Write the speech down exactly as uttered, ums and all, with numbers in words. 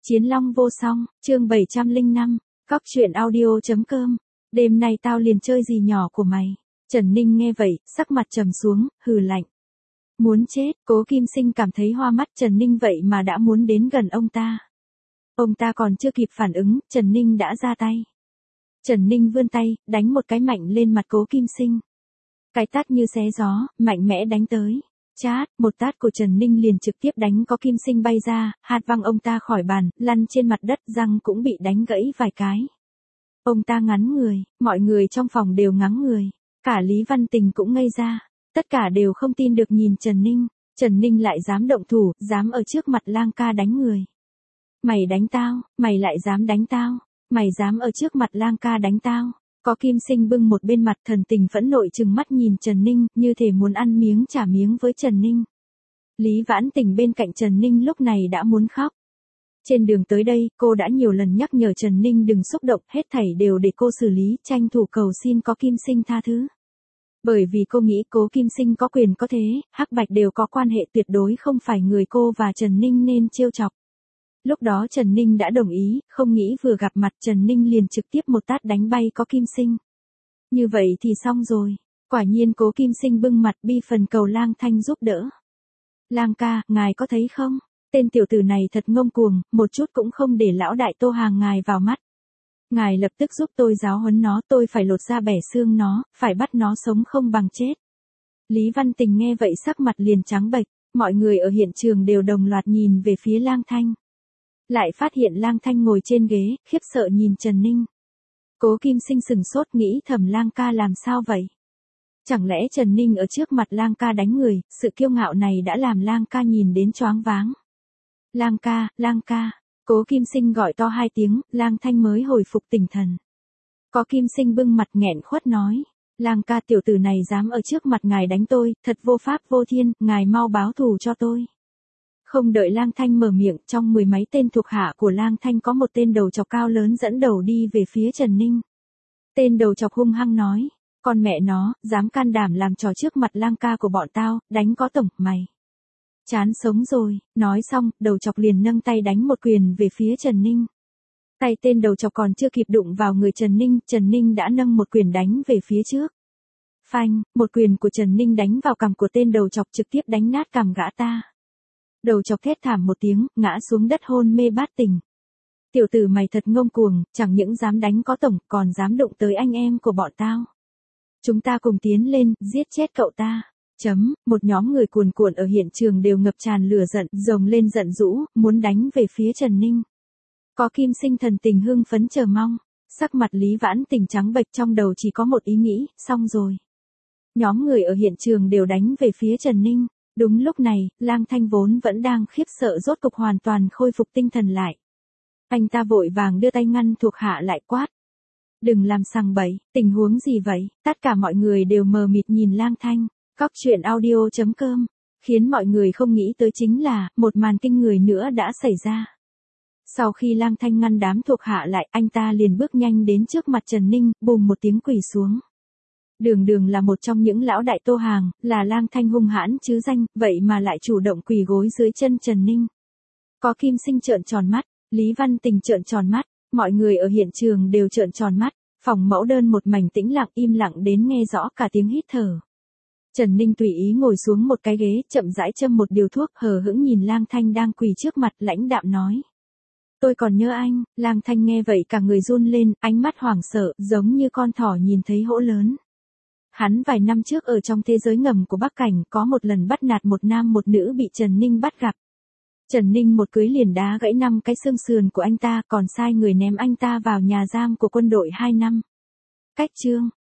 Chiến Long vô song, chương bảy trăm lẻ năm, Cóc truyện audio.com. Đêm nay tao liền chơi gì nhỏ của mày. Trần Ninh nghe vậy, sắc mặt trầm xuống, hừ lạnh. Muốn chết, Cố Kim Sinh cảm thấy hoa mắt Trần Ninh vậy mà đã muốn đến gần ông ta. Ông ta còn chưa kịp phản ứng, Trần Ninh đã ra tay. Trần Ninh vươn tay, đánh một cái mạnh lên mặt Cố Kim Sinh. Cái tát như xé gió, mạnh mẽ đánh tới. Chát, một tát của Trần Ninh liền trực tiếp đánh Cố Kim Sinh bay ra, hạt văng ông ta khỏi bàn, lăn trên mặt đất, răng cũng bị đánh gãy vài cái. Ông ta ngắn người, mọi người trong phòng đều ngắn người, cả Lý Văn Tình cũng ngây ra, tất cả đều không tin được nhìn Trần Ninh, Trần Ninh lại dám động thủ, dám ở trước mặt Lang ca đánh người. Mày đánh tao, mày lại dám đánh tao, mày dám ở trước mặt Lang ca đánh tao. Có Kim Sinh bưng một bên mặt thần tình phẫn nộ trừng mắt nhìn Trần Ninh, như thể muốn ăn miếng trả miếng với Trần Ninh. Lý Vãn Tình bên cạnh Trần Ninh lúc này đã muốn khóc. Trên đường tới đây, cô đã nhiều lần nhắc nhở Trần Ninh đừng xúc động, hết thảy đều để cô xử lý, tranh thủ cầu xin có Kim Sinh tha thứ. Bởi vì cô nghĩ Cố Kim Sinh có quyền có thế, hắc bạch đều có quan hệ tuyệt đối không phải người cô và Trần Ninh nên trêu chọc. Lúc đó Trần Ninh đã đồng ý, không nghĩ vừa gặp mặt Trần Ninh liền trực tiếp một tát đánh bay Cố Kim Sinh. Như vậy thì xong rồi, quả nhiên Cố Kim Sinh bưng mặt bi phần cầu Lang Thanh giúp đỡ. Lang ca, ngài có thấy không, tên tiểu tử này thật ngông cuồng, một chút cũng không để lão đại Tô Hàng ngài vào mắt. Ngài lập tức giúp tôi giáo huấn nó, tôi phải lột da bẻ xương nó, phải bắt nó sống không bằng chết. Lý Văn Tình nghe vậy sắc mặt liền trắng bệch, mọi người ở hiện trường đều đồng loạt nhìn về phía Lang Thanh. Lại phát hiện Lang Thanh ngồi trên ghế, khiếp sợ nhìn Trần Ninh. Cố Kim Sinh sừng sốt nghĩ thầm Lang ca làm sao vậy? Chẳng lẽ Trần Ninh ở trước mặt Lang ca đánh người, sự kiêu ngạo này đã làm Lang ca nhìn đến choáng váng. Lang ca, Lang ca, Cố Kim Sinh gọi to hai tiếng, Lang Thanh mới hồi phục tinh thần. Có Kim Sinh bưng mặt nghẹn khuất nói, Lang ca tiểu tử này dám ở trước mặt ngài đánh tôi, thật vô pháp vô thiên, ngài mau báo thù cho tôi. Không đợi Lang Thanh mở miệng, trong mười mấy tên thuộc hạ của Lang Thanh có một tên đầu chọc cao lớn dẫn đầu đi về phía Trần Ninh. Tên đầu chọc hung hăng nói, con mẹ nó, dám can đảm làm trò trước mặt Lang ca của bọn tao, đánh có tổng, mày. Chán sống rồi, nói xong, đầu chọc liền nâng tay đánh một quyền về phía Trần Ninh. Tay tên đầu chọc còn chưa kịp đụng vào người Trần Ninh, Trần Ninh đã nâng một quyền đánh về phía trước. Phanh, một quyền của Trần Ninh đánh vào cằm của tên đầu chọc trực tiếp đánh nát cằm gã ta. Đầu chọc thét thảm một tiếng, ngã xuống đất hôn mê bát tỉnh. Tiểu tử mày thật ngông cuồng, chẳng những dám đánh có tổng, còn dám đụng tới anh em của bọn tao. Chúng ta cùng tiến lên, giết chết cậu ta. Chấm, một nhóm người cuồn cuộn ở hiện trường đều ngập tràn lửa giận, rồng lên giận dữ, muốn đánh về phía Trần Ninh. Có Kim Sinh thần tình hưng phấn chờ mong, sắc mặt Lý Vãn Tình trắng bệch trong đầu chỉ có một ý nghĩ, xong rồi. Nhóm người ở hiện trường đều đánh về phía Trần Ninh. Đúng lúc này, Lang Thanh vốn vẫn đang khiếp sợ rốt cục hoàn toàn khôi phục tinh thần lại. Anh ta vội vàng đưa tay ngăn thuộc hạ lại quát. Đừng làm sằng bậy, tình huống gì vậy? Tất cả mọi người đều mờ mịt nhìn Lang Thanh. Cóc truyện audio.com, khiến mọi người không nghĩ tới chính là, một màn kinh người nữa đã xảy ra. Sau khi Lang Thanh ngăn đám thuộc hạ lại, anh ta liền bước nhanh đến trước mặt Trần Ninh, bùm một tiếng quỳ xuống. Đường đường là một trong những lão đại Tô Hàng, là Lang Thanh hung hãn chứ danh, vậy mà lại chủ động quỳ gối dưới chân Trần Ninh. Có Kim Sinh trợn tròn mắt, Lý Văn Tình trợn tròn mắt, mọi người ở hiện trường đều trợn tròn mắt, phòng mẫu đơn một mảnh tĩnh lặng im lặng đến nghe rõ cả tiếng hít thở. Trần Ninh tùy ý ngồi xuống một cái ghế, chậm rãi châm một điều thuốc, hờ hững nhìn Lang Thanh đang quỳ trước mặt, lãnh đạm nói. Tôi còn nhớ anh. Lang Thanh nghe vậy cả người run lên, ánh mắt hoảng sợ, giống như con thỏ nhìn thấy hổ lớn. Hắn vài năm trước ở trong thế giới ngầm của Bắc Cảnh có một lần bắt nạt một nam một nữ bị Trần Ninh bắt gặp. Trần Ninh một cưới liền đá gãy năm cái xương sườn của anh ta, còn sai người ném anh ta vào nhà giam của quân đội hai năm. Cách chương,